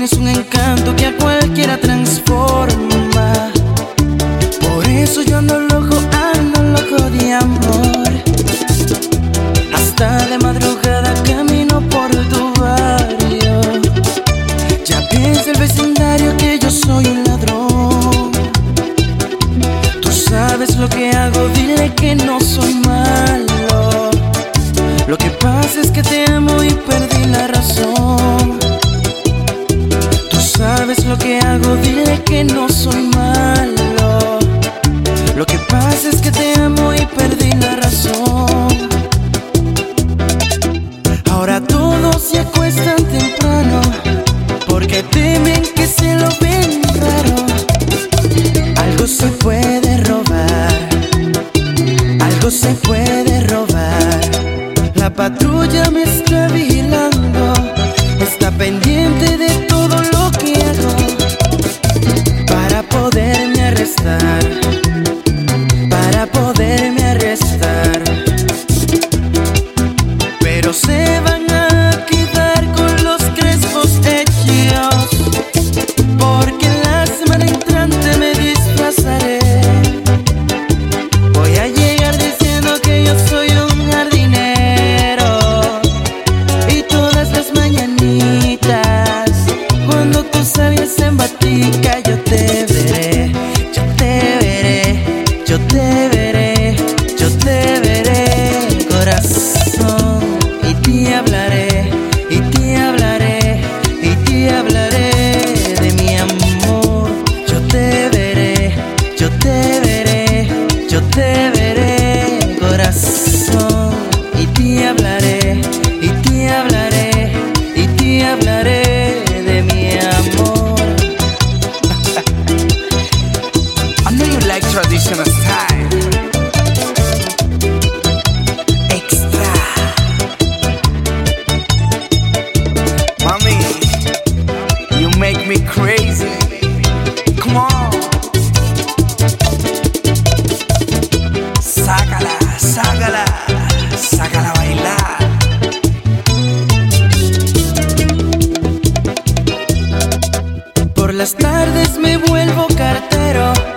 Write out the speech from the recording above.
tienes un encanto que a cualquiera transforma. Por eso yo ando loco de amor. Hasta de madrugada camino por tu barrio. Ya piensa el vecindario que yo soy un ladrón. Tú sabes lo que hago, dile que no soy malo. Lo que pasa es que te amo y perdí la razón. Tú sabes lo que hago, dile que no soy malo. Lo que pasa es que te amo y perdí la razón. Ahora todos se acuestan temprano porque temen que se lo ven raro. Algo se puede robar, algo se puede robar. La patrulla me está vigilando, está pendiente de todo lo que hago para poderme arrestar, para poderme arrestar. Pero se van a quedar con los crespos hechos, porque la semana entrante me disfrazaré. Voy a llegar diciendo que yo soy un jardinero, y todas las mañanitas cuando tú salgas en batica yo te veré, yo te veré, yo te veré, yo te veré, corazón. Y te hablaré, y te hablaré, y te hablaré de mi amor. Yo te veré, yo te veré, yo te veré, corazón. Y te hablaré, y te hablaré, y te hablaré de mi amor. I know you like traditional style. Extra. Mami, you make me crazy. Come on. Sácala, sácala, sácala a bailar. Por las tardes me vuelvo cartero